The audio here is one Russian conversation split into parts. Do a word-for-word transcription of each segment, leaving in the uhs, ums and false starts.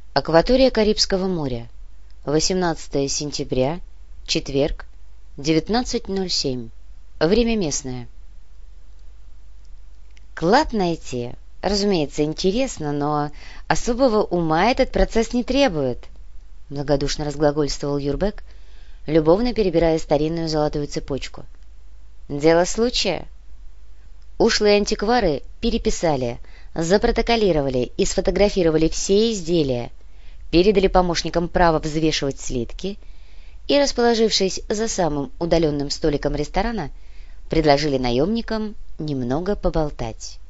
Акватория Карибского моря. восемнадцатое сентября, четверг, девятнадцать ноль семь. Время местное. Клад найти, разумеется, интересно, но особого ума этот процесс не требует, благодушно разглагольствовал Юрбек, любовно перебирая старинную золотую цепочку. Дело случая. Ушлые антиквары переписали, запротоколировали и сфотографировали все изделия, передали помощникам право взвешивать слитки и, расположившись за самым удаленным столиком ресторана, предложили наемникам немного поболтать.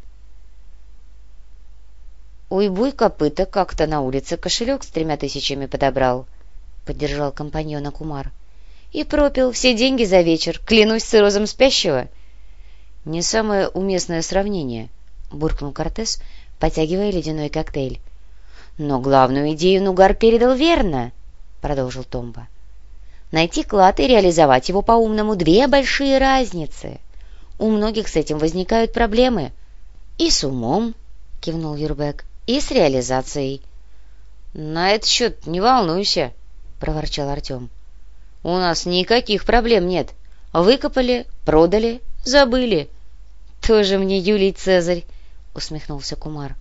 «Уйбуй копыта как-то на улице кошелек с тремя тысячами подобрал», — поддержал компаньона Кумар. «И пропил все деньги за вечер, клянусь циррозом спящего». «Не самое уместное сравнение», — буркнул Кортес, потягивая ледяной коктейль. «Но главную идею Нугар передал верно», — продолжил Томба. «Найти клад и реализовать его по-умному — две большие разницы. У многих с этим возникают проблемы». «И с умом», — кивнул Юрбек, — «и с реализацией». «На этот счет не волнуйся», — проворчал Артем. «У нас никаких проблем нет. Выкопали, продали, забыли». «Тоже мне Юлий Цезарь», — усмехнулся Кумар.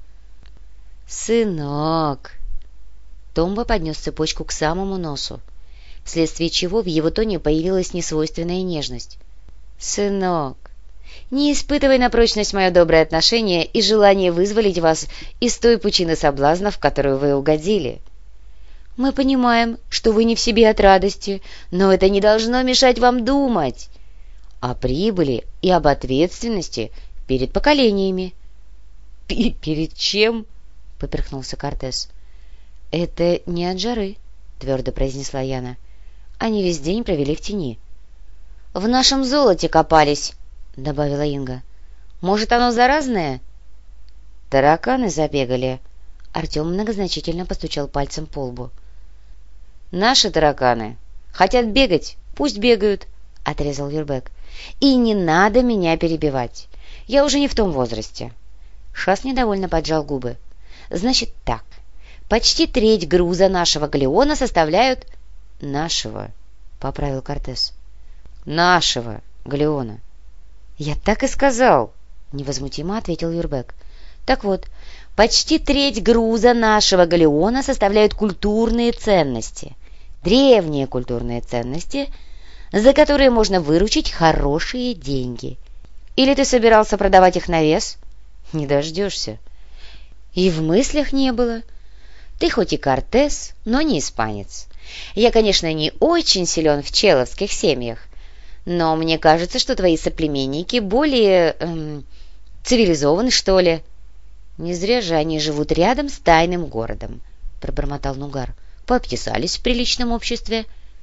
«Сынок!» Томба поднес цепочку к самому носу, вследствие чего в его тоне появилась несвойственная нежность. «Сынок, не испытывай на прочность мое доброе отношение и желание вызволить вас из той пучины соблазнов, в которую вы угодили. Мы понимаем, что вы не в себе от радости, но это не должно мешать вам думать о прибыли и об ответственности перед поколениями». «Перед чем?» — поперхнулся Кортес. «Это не от жары», — твердо произнесла Яна. «Они весь день провели в тени». «В нашем золоте копались», — добавила Инга. «Может, оно заразное?» «Тараканы забегали». Артем многозначительно постучал пальцем по лбу. «Наши тараканы хотят бегать, пусть бегают», — отрезал Юрбек. «И не надо меня перебивать. Я уже не в том возрасте». Шас недовольно поджал губы. «Значит так, почти треть груза нашего галеона составляют...» «Нашего», — поправил Кортес. «Нашего галеона». «Я так и сказал», — невозмутимо ответил Юрбек. «Так вот, почти треть груза нашего галеона составляют культурные ценности, древние культурные ценности, за которые можно выручить хорошие деньги. Или ты собирался продавать их на вес?» «Не дождешься». «И в мыслях не было. Ты хоть и Кортес, но не испанец. Я, конечно, не очень силен в человских семьях, но мне кажется, что твои соплеменники более эм, цивилизованы, что ли». «Не зря же они живут рядом с тайным городом», — пробормотал Нугар. «Пообтесались в приличном обществе».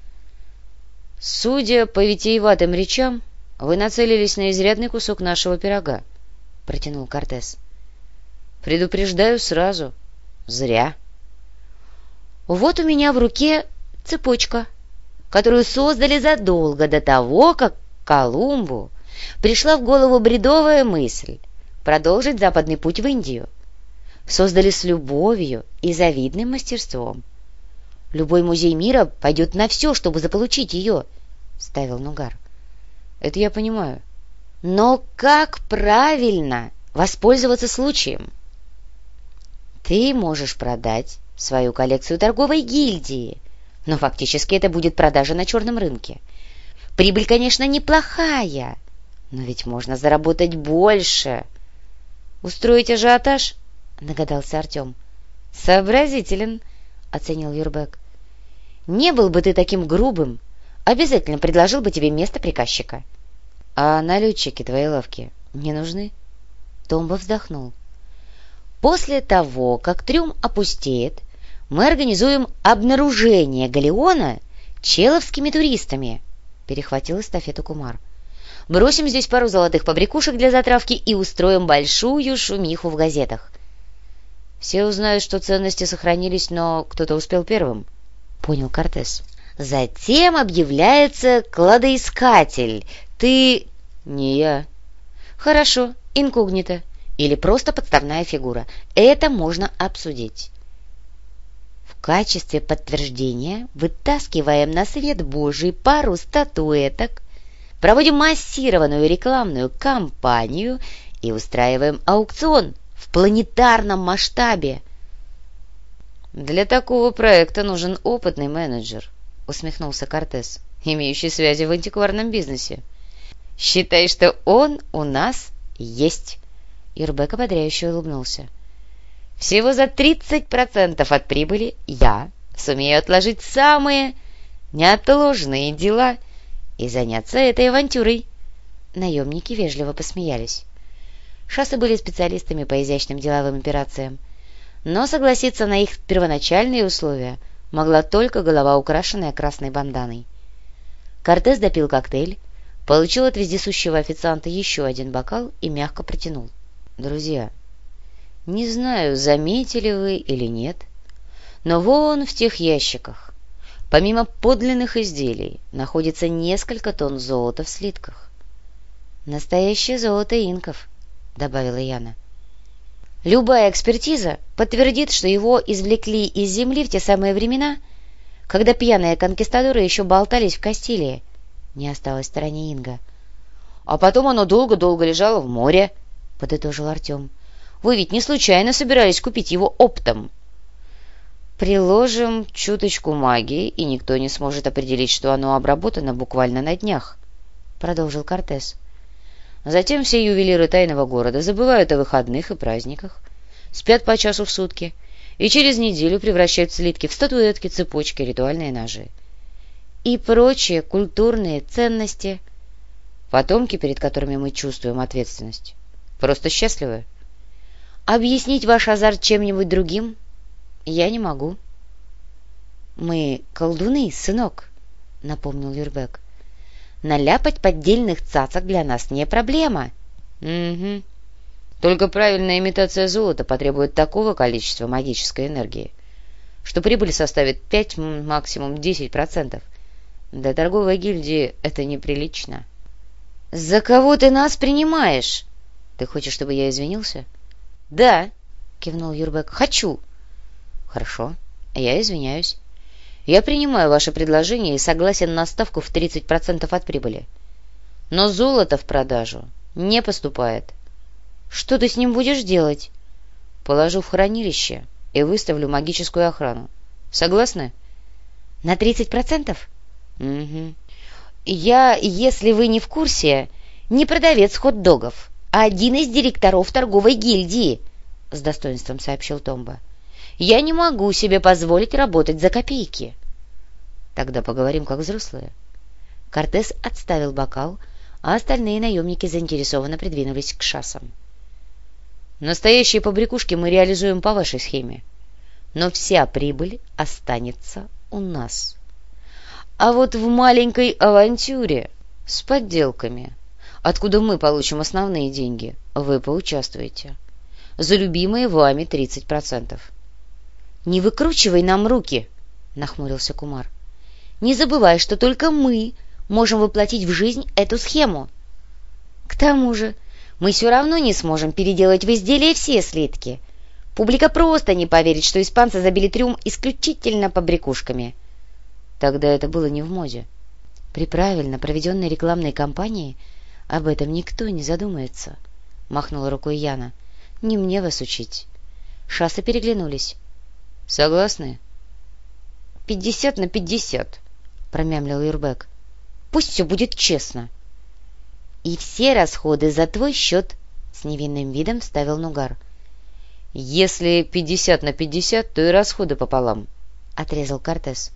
«Судя по витиеватым речам, вы нацелились на изрядный кусок нашего пирога», — протянул Кортес. «Предупреждаю сразу. Зря». «Вот у меня в руке цепочка, которую создали задолго до того, как Колумбу пришла в голову бредовая мысль продолжить западный путь в Индию. Создали с любовью и завидным мастерством. Любой музей мира пойдет на все, чтобы заполучить ее», — ставил Нугар. «Это я понимаю. Но как правильно воспользоваться случаем? Ты можешь продать свою коллекцию торговой гильдии, но фактически это будет продажа на черном рынке. Прибыль, конечно, неплохая, но ведь можно заработать больше». «Устроить ажиотаж?» — догадался Артем. «Сообразителен», — оценил Юрбек. «Не был бы ты таким грубым, обязательно предложил бы тебе место приказчика». «А налетчики твоей лавки не нужны?» Томба вздохнул. «После того, как трюм опустеет, мы организуем обнаружение галеона человскими туристами», — перехватил эстафету Кумар. «Бросим здесь пару золотых побрякушек для затравки и устроим большую шумиху в газетах». «Все узнают, что ценности сохранились, но кто-то успел первым», — понял Кортес. «Затем объявляется кладоискатель. Ты...» «Не я». «Хорошо, инкогнито. Или просто подставная фигура. Это можно обсудить». В качестве подтверждения вытаскиваем на свет Божий пару статуэток, проводим массированную рекламную кампанию и устраиваем аукцион в планетарном масштабе. «Для такого проекта нужен опытный менеджер», — усмехнулся Кортес, имеющий связи в антикварном бизнесе. «Считай, что он у нас есть». Юрбек ободряюще улыбнулся. «Всего за тридцать процентов от прибыли я сумею отложить самые неотложные дела и заняться этой авантюрой». Наемники вежливо посмеялись. Шассы были специалистами по изящным деловым операциям, но согласиться на их первоначальные условия могла только голова, украшенная красной банданой. Кортес допил коктейль, получил от вездесущего официанта еще один бокал и мягко протянул. «Друзья, не знаю, заметили вы или нет, но вон в тех ящиках, помимо подлинных изделий, находится несколько тонн золота в слитках». «Настоящее золото инков», — добавила Яна. «Любая экспертиза подтвердит, что его извлекли из земли в те самые времена, когда пьяные конкистадоры еще болтались в Кастилии», — не осталась в стороне Инга. «А потом оно долго-долго лежало в море», — подытожил Артем. «Вы ведь не случайно собирались купить его оптом?» «Приложим чуточку магии, и никто не сможет определить, что оно обработано буквально на днях», — продолжил Кортес. «Затем все ювелиры тайного города забывают о выходных и праздниках, спят по часу в сутки и через неделю превращают слитки в статуэтки, цепочки, ритуальные ножи и прочие культурные ценности. Потомки, перед которыми мы чувствуем ответственность, просто счастливы. Объяснить ваш азарт чем-нибудь другим я не могу». «Мы колдуны, сынок», — напомнил Юрбек. «Наляпать поддельных цацок для нас не проблема». «Угу. Только правильная имитация золота потребует такого количества магической энергии, что прибыль составит пять, максимум десять процентов. Для торговой гильдии это неприлично». «За кого ты нас принимаешь? Ты хочешь, чтобы я извинился?» «Да», — кивнул Юрбек, — «хочу». «Хорошо, я извиняюсь. Я принимаю ваше предложение и согласен на ставку в тридцать процентов от прибыли. Но золото в продажу не поступает». «Что ты с ним будешь делать?» «Положу в хранилище и выставлю магическую охрану. Согласны?» «На тридцать процентов?» «Угу». «Я, если вы не в курсе, не продавец хот-догов, а один из директоров торговой гильдии», — с достоинством сообщил Томба. «Я не могу себе позволить работать за копейки». «Тогда поговорим как взрослые». Кортес отставил бокал, а остальные наемники заинтересованно придвинулись к шассам. «Настоящие побрякушки мы реализуем по вашей схеме, но вся прибыль останется у нас. А вот в маленькой авантюре с подделками, откуда мы получим основные деньги, вы поучаствуете. За любимые вами тридцать процентов». «Не выкручивай нам руки», — нахмурился Кумар. «Не забывай, что только мы можем воплотить в жизнь эту схему. К тому же мы все равно не сможем переделать в изделие все слитки. Публика просто не поверит, что испанцы забили трюм исключительно побрякушками». «Тогда это было не в моде. При правильно проведенной рекламной кампании об этом никто не задумается», — махнула рукой Яна. «Не мне вас учить». Шассы переглянулись. «Согласны?» «Пятьдесят на пятьдесят», — промямлил Юрбек. «Пусть все будет честно». «И все расходы за твой счет», — с невинным видом вставил Нугар. «Если пятьдесят на пятьдесят, то и расходы пополам», — отрезал Кортес.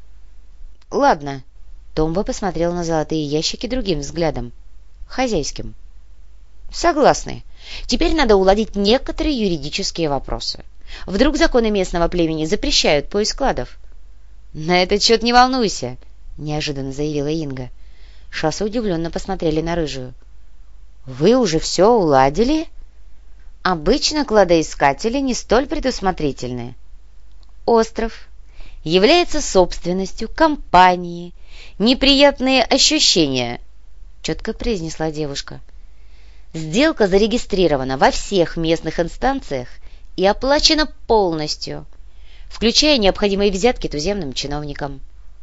«Ладно». Томба посмотрел на золотые ящики другим взглядом, хозяйским. «Согласны. Теперь надо уладить некоторые юридические вопросы. Вдруг законы местного племени запрещают поиск кладов?» «На этот счет не волнуйся», — неожиданно заявила Инга. Шассы удивленно посмотрели на рыжую. «Вы уже все уладили?» «Обычно кладоискатели не столь предусмотрительны. Остров является собственностью компании. Неприятные ощущения», — четко произнесла девушка. «Сделка зарегистрирована во всех местных инстанциях и оплачена полностью. включая необходимые взятки туземным чиновникам.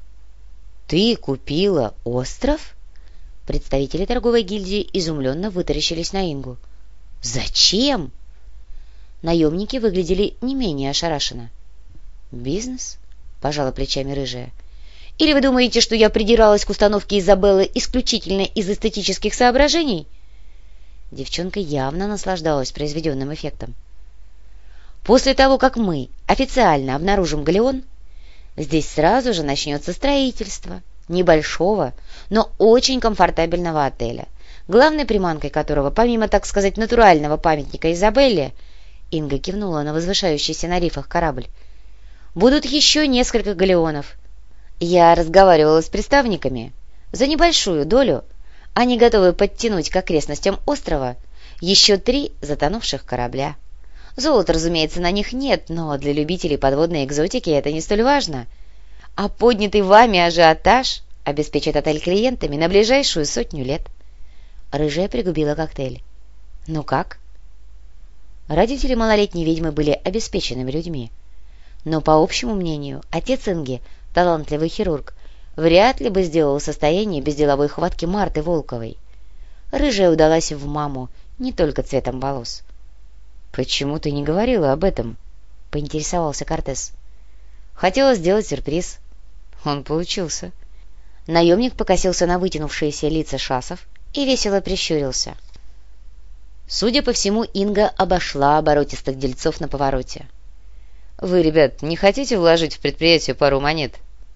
«Ты купила остров?» Представители торговой гильдии изумленно вытаращились на Ингу. «Зачем?» Наемники выглядели не менее ошарашенно. «Бизнес?» — пожала плечами рыжая. «Или вы думаете, что я придиралась к установке Изабеллы исключительно из эстетических соображений?» Девчонка явно наслаждалась произведенным эффектом. «После того, как мы официально обнаружим галеон, здесь сразу же начнется строительство небольшого, но очень комфортабельного отеля, главной приманкой которого, помимо, так сказать, натурального памятника Изабелле, Инга кивнула на возвышающийся на рифах корабль, будут еще несколько галеонов. Я разговаривала с представниками. За небольшую долю они готовы подтянуть к окрестностям острова еще три затонувших корабля. Золота, разумеется, на них нет, но для любителей подводной экзотики это не столь важно. А поднятый вами ажиотаж обеспечит отель клиентами на ближайшую сотню лет. Рыжая пригубила коктейль. Ну как? Родители малолетней ведьмы были обеспеченными людьми. Но, по общему мнению, отец Инги, талантливый хирург, вряд ли бы сделал состояние без деловой хватки Марты Волковой. Рыжая удалась в маму не только цветом волос. «Почему ты не говорила об этом?» — поинтересовался Кортес. «Хотела сделать сюрприз. Он получился». Наемник покосился на вытянувшиеся лица шасов и весело прищурился. Судя по всему, Инга обошла оборотистых дельцов на повороте. «Вы, ребят, не хотите вложить в предприятие пару монет?»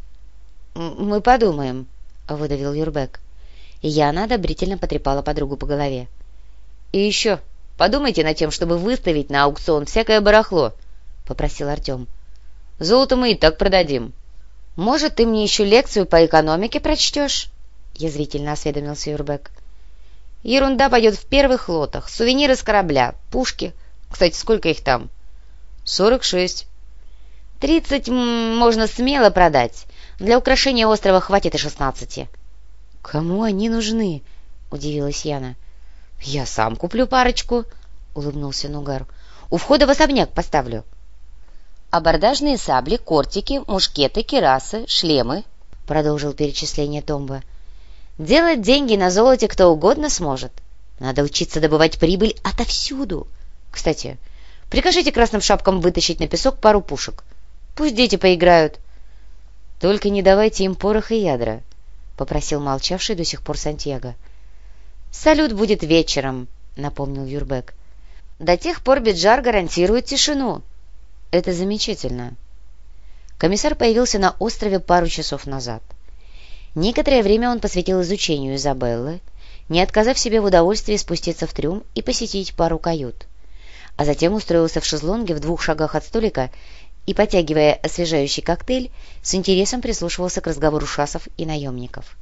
«Мы подумаем», — выдавил Юрбек. Яна одобрительно потрепала подругу по голове. «И еще подумайте над тем, чтобы выставить на аукцион всякое барахло», — попросил Артем. «Золото мы и так продадим». «Может, ты мне еще лекцию по экономике прочтешь?» — язвительно осведомился Юрбек. «Ерунда пойдет в первых лотах. Сувениры с корабля, пушки. Кстати, сколько их там?» «Сорок шесть». «Тридцать можно смело продать. Для украшения острова хватит и шестнадцати». «Кому они нужны?» — удивилась Яна. «Я сам куплю парочку», — улыбнулся Нугар. «У входа в особняк поставлю». «Абордажные сабли, кортики, мушкеты, кирасы, шлемы», — продолжил перечисление Томба. «Делать деньги на золоте кто угодно сможет. Надо учиться добывать прибыль отовсюду. Кстати, прикажите красным шапкам вытащить на песок пару пушек. Пусть дети поиграют». «Только не давайте им порох и ядра», — попросил молчавший до сих пор Сантьяго. «Салют будет вечером», — напомнил Юрбек. «До тех пор Биджар гарантирует тишину». «Это замечательно». Комиссар появился на острове пару часов назад. Некоторое время он посвятил изучению Изабеллы, не отказав себе в удовольствии спуститься в трюм и посетить пару кают, а затем устроился в шезлонге в двух шагах от столика и, потягивая освежающий коктейль, с интересом прислушивался к разговору шасов и наемников.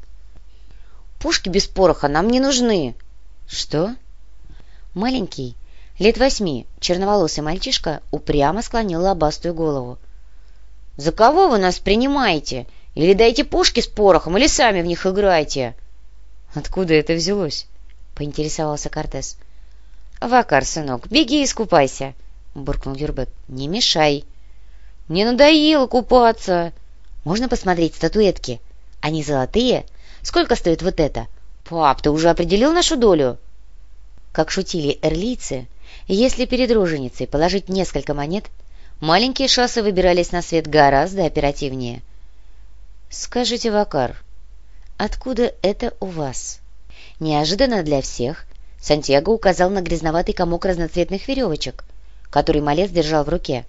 «Пушки без пороха нам не нужны!» «Что?» Маленький, лет восьми, черноволосый мальчишка упрямо склонил лобастую голову. «За кого вы нас принимаете? Или дайте пушки с порохом, или сами в них играйте!» «Откуда это взялось?» — поинтересовался Кортес. «Вакар, сынок, беги и искупайся!» — буркнул Юрбек. «Не мешай!» «Мне надоело купаться!» «Можно посмотреть статуэтки? Они золотые? Сколько стоит вот это?» «Пап, ты уже определил нашу долю?» Как шутили эрлийцы, если перед роженицей положить несколько монет, маленькие шассы выбирались на свет гораздо оперативнее. «Скажите, Вакар, откуда это у вас?» Неожиданно для всех Сантьяго указал на грязноватый комок разноцветных веревочек, который малец держал в руке.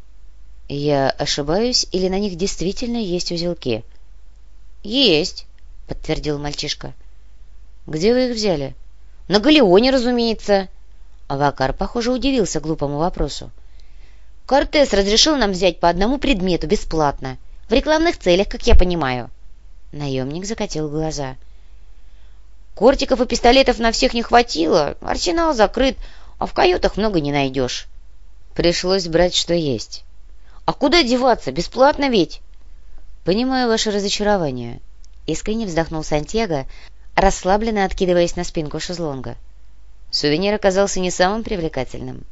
«Я ошибаюсь, или на них действительно есть узелки?» «Есть», — подтвердил мальчишка. «Где вы их взяли?» «На галеоне, разумеется». Вакар, похоже, удивился глупому вопросу. «Кортес разрешил нам взять по одному предмету бесплатно. В рекламных целях, как я понимаю». Наемник закатил глаза. «Кортиков и пистолетов на всех не хватило. Арсенал закрыт, а в каютах много не найдешь». «Пришлось брать, что есть». «А куда деваться? Бесплатно ведь!» «Понимаю ваше разочарование», — искренне вздохнул Сантьяго, расслабленно откидываясь на спинку шезлонга. Сувенир оказался не самым привлекательным.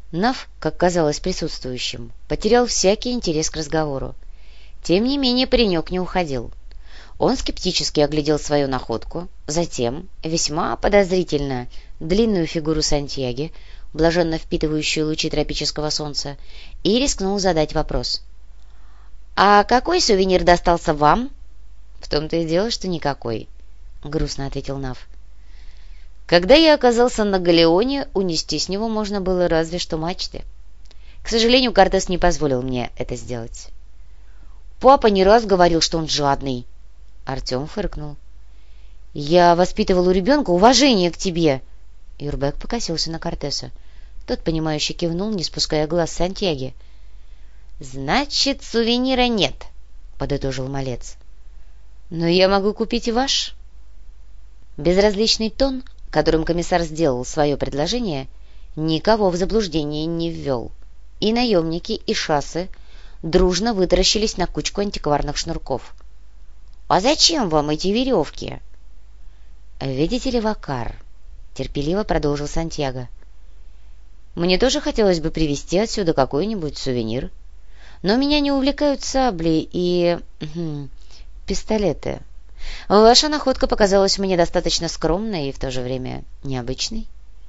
Нав, как казалось присутствующим, потерял всякий интерес к разговору. Тем не менее паренек не уходил. Он скептически оглядел свою находку, затем, весьма подозрительно, длинную фигуру Сантьяги, блаженно впитывающую лучи тропического солнца, и рискнул задать вопрос. «А какой сувенир достался вам?» «В том-то и дело, что никакой», — грустно ответил Нав. «Когда я оказался на галеоне, унести с него можно было разве что мачты. К сожалению, Кортес не позволил мне это сделать». «Папа не раз говорил, что он жадный». Артем фыркнул. «Я воспитывал у ребенка уважение к тебе». Юрбек покосился на Кортеса. Тот, понимающе кивнул, не спуская глаз с Сантьяги. «Значит, сувенира нет», — подытожил малец. «Но я могу купить и ваш». Безразличный тон, которым комиссар сделал свое предложение, никого в заблуждение не ввел. И наемники, и шассы дружно вытаращились на кучку антикварных шнурков. «А зачем вам эти веревки?» «Видите ли, Вакар», — терпеливо продолжил Сантьяго, — «мне тоже хотелось бы привезти отсюда какой-нибудь сувенир, но меня не увлекают сабли и... Хм, пистолеты. Ваша находка показалась мне достаточно скромной и в то же время необычной».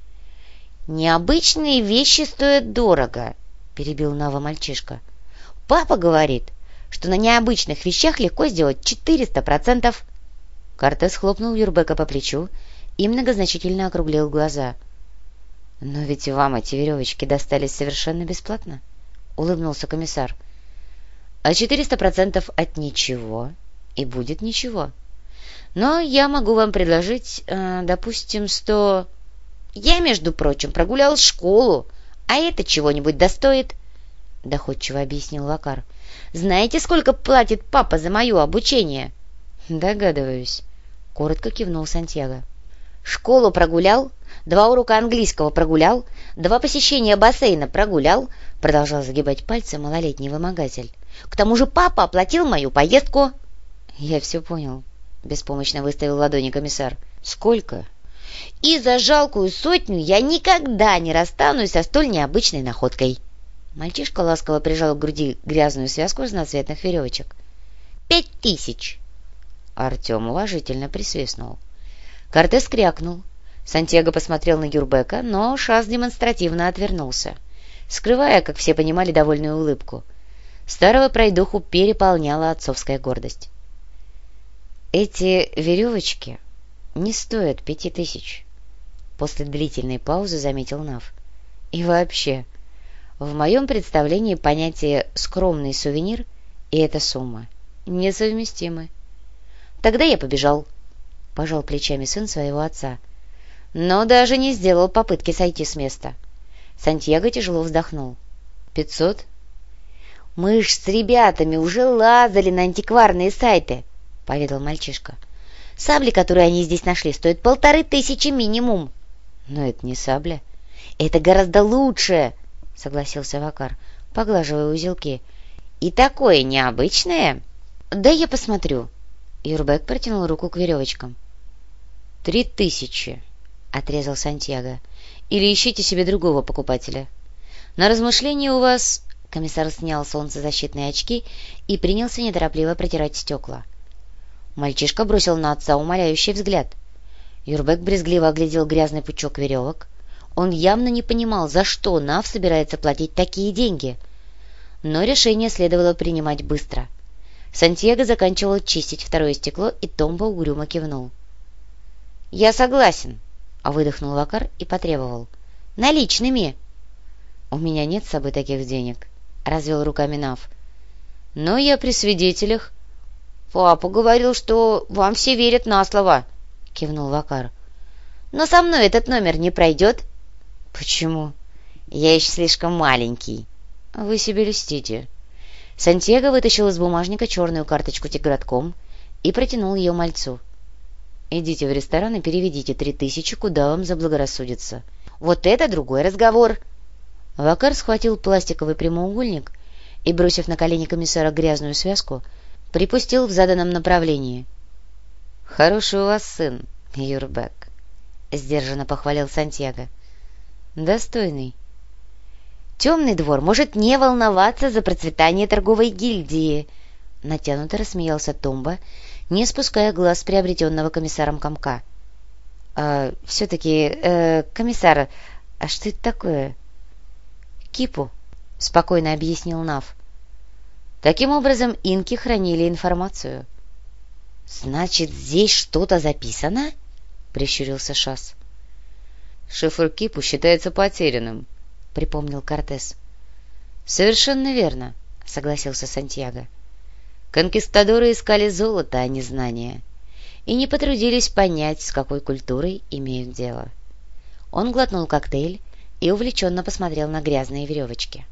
«Необычные вещи стоят дорого», — перебил Нава мальчишка. «Папа говорит, что на необычных вещах легко сделать четыреста процентов. Кортес хлопнул Юрбека по плечу и многозначительно округлил глаза. «Но ведь вам эти веревочки достались совершенно бесплатно», — улыбнулся комиссар. «А четыреста процентов от ничего и будет ничего. Но я могу вам предложить, э, допустим, сто...» «Я, между прочим, прогулял школу, а это чего-нибудь достоит», — доходчиво объяснил Вакар. «Знаете, сколько платит папа за мое обучение?» «Догадываюсь», — коротко кивнул Сантьяго. «Школу прогулял, два урока английского прогулял, два посещения бассейна прогулял», — продолжал загибать пальцы малолетний вымогатель. «К тому же папа оплатил мою поездку». «Я все понял», — беспомощно выставил ладони комиссар. «Сколько?» «И за жалкую сотню я никогда не расстанусь со столь необычной находкой». Мальчишка ласково прижал к груди грязную связку разноцветных веревочек. «Пять тысяч!» Артем уважительно присвистнул. Кортес крякнул. Сантьяго посмотрел на Юрбека, но Шас демонстративно отвернулся, скрывая, как все понимали, довольную улыбку. Старого пройдоху переполняла отцовская гордость. «Эти веревочки не стоят пяти тысяч», — после длительной паузы заметил Нав. «И вообще, в моем представлении понятие «скромный сувенир» и эта сумма несовместимы». «Тогда я побежал», — пожал плечами сын своего отца, но даже не сделал попытки сойти с места. Сантьяго тяжело вздохнул. «Пятьсот?» «Мы ж с ребятами уже лазали на антикварные сайты», — поведал мальчишка. «Сабли, которые они здесь нашли, стоят полторы тысячи минимум». «Но это не сабля». «Это гораздо лучше», — согласился Вакар, поглаживая узелки. «И такое необычное». «Да я посмотрю». Юрбек протянул руку к веревочкам. «Три тысячи», — отрезал Сантьяго. «Или ищите себе другого покупателя. На размышление у вас...» Комиссар снял солнцезащитные очки и принялся неторопливо протирать стекла. Мальчишка бросил на отца умоляющий взгляд. Юрбек брезгливо оглядел грязный пучок веревок. Он явно не понимал, за что Нав собирается платить такие деньги. Но решение следовало принимать быстро. Сантьяго заканчивал чистить второе стекло, и Томбо угрюмо кивнул. «Я согласен», — выдохнул Вакар и потребовал. «Наличными». «У меня нет с собой таких денег», — развел руками Нав. «Но я при свидетелях». «Папа говорил, что вам все верят на слово», — кивнул Вакар. «Но со мной этот номер не пройдет». «Почему?» «Я еще слишком маленький». «Вы себе льстите». Сантьяго вытащил из бумажника черную карточку тигратком и протянул ее мальцу. «Идите в ресторан и переведите три тысячи, куда вам заблагорассудится». «Вот это другой разговор!» Вакар схватил пластиковый прямоугольник и, бросив на колени комиссара грязную связку, припустил в заданном направлении. «Хороший у вас сын, Юрбек», — сдержанно похвалил Сантьяго. «Достойный». Темный двор может не волноваться за процветание торговой гильдии. Натянуто рассмеялся Томба, не спуская глаз с приобретенного комиссаром комка. «А все-таки, э, комиссар, а что это такое?» «Кипу», — спокойно объяснил Нав. Таким образом, инки хранили информацию. «Значит, здесь что-то записано?» — прищурился Шас. «Шифр Кипу считается потерянным», — припомнил Кортес. «Совершенно верно», — согласился Сантьяго. «Конкистадоры искали золото, а не знания, и не потрудились понять, с какой культурой имеют дело». Он глотнул коктейль и увлеченно посмотрел на грязные веревочки.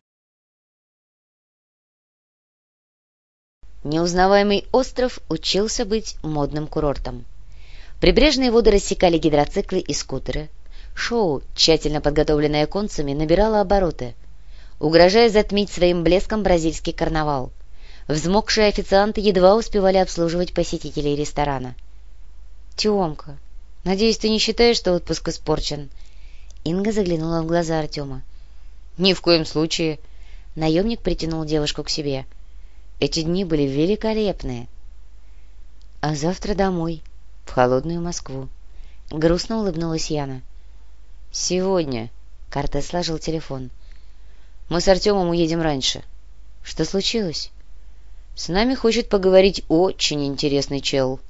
Неузнаваемый остров учился быть модным курортом. Прибрежные воды рассекали гидроциклы и скутеры. Шоу, тщательно подготовленное концами, набирало обороты, угрожая затмить своим блеском бразильский карнавал. Взмокшие официанты едва успевали обслуживать посетителей ресторана. «Темка, надеюсь, ты не считаешь, что отпуск испорчен?» Инга заглянула в глаза Артема. «Ни в коем случае!» Наемник притянул девушку к себе. «Эти дни были великолепные!» «А завтра домой, в холодную Москву!» Грустно улыбнулась Яна. «Сегодня!» — Кортес сложил телефон. «Мы с Артемом уедем раньше». «Что случилось?» «С нами хочет поговорить очень интересный чел».